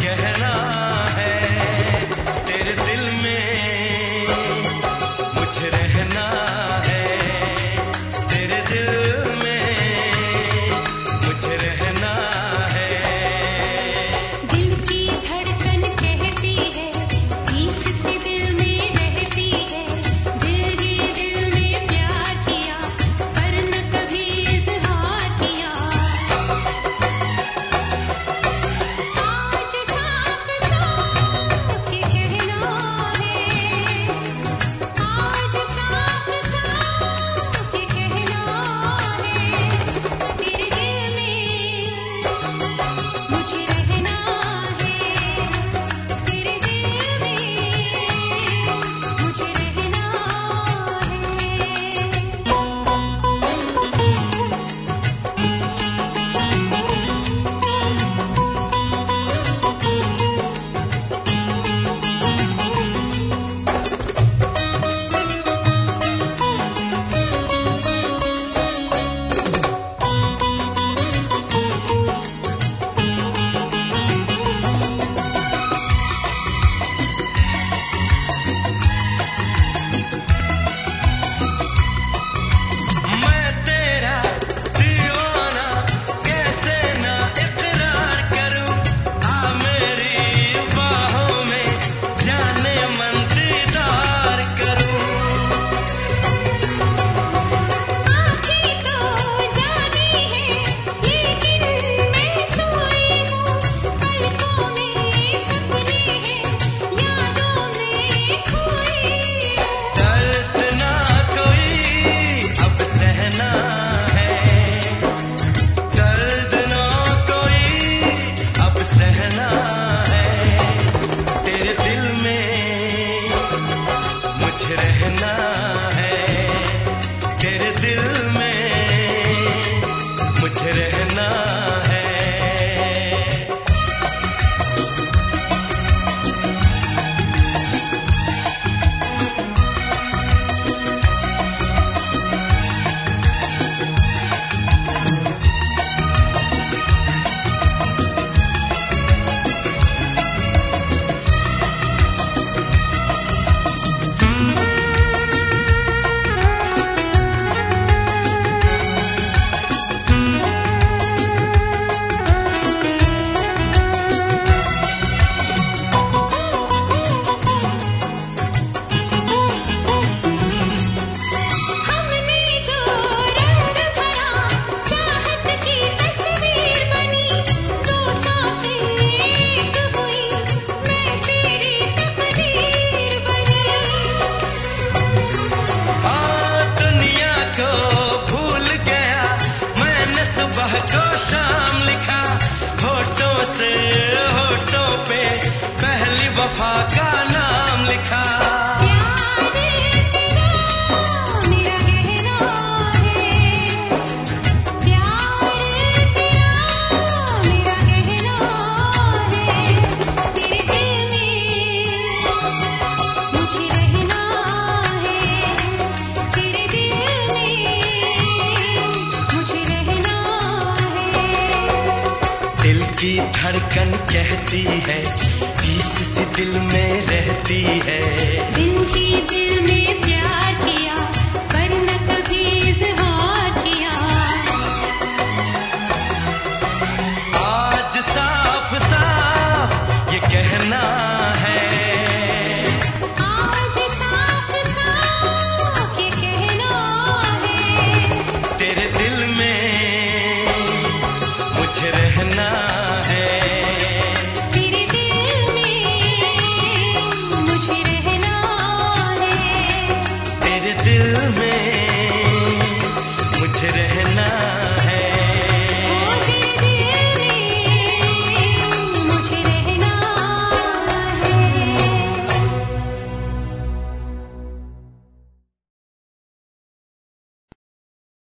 कहना है, तेरे दिल में मुझे रहना है, तेरे दिल में मुझे रहना है। दिल की धड़कन कहती है, बीच से दिल में रहती है, दिल ही दिल में प्यार किया, पर न कभी इजहार किया। आज साफ साफ ये कहना है, आज साफ साफ ये कहना है, तेरे दिल में मुझे रहना है, तेरे दिल में मुझे रहना मैं तेरा दीवाना कैसे ना इकरार करूं, आ मेरी बाहों में जाने मन दीदार करूं। आँखें तो जागी हैं, लेकिन मैं सोई हूँ, पलकों में सपने हैं, यादों में खोई हूँ। दर्द ना कोई अब सहना है, दर्द ना कोई अब सहना है, तेरे दिल में मुझे रहना है, तेरे दिल में मुझे रहना है। हमने जो रंग भरा, चाहत की तस्वीर बनी, दो सांसें एक हुई, मैं तेरी तकदीर बनी। दुनिया को भूल गया मैंने, सुबह को शाम लिखा, होठों से होठों पे पहली वफा का नाम लिखा। प्यार तेरा मेरा कहना है, प्यार तेरा मेरा कहना है, तेरे दिल में मुझे रहना है, तेरे दिल में मुझे रहना है। दिल की धड़कन कहती है, बीच से दिल में रहती है, दिल ही दिल में प्यार किया, पर न कभी इजहार किया। आज साफ साफ ये कहना है, आज साफ साफ ये कहना है, तेरे दिल में मुझे रहना है, तेरे दिल में मुझे रहना है, तेरे दिल में मुझे रहना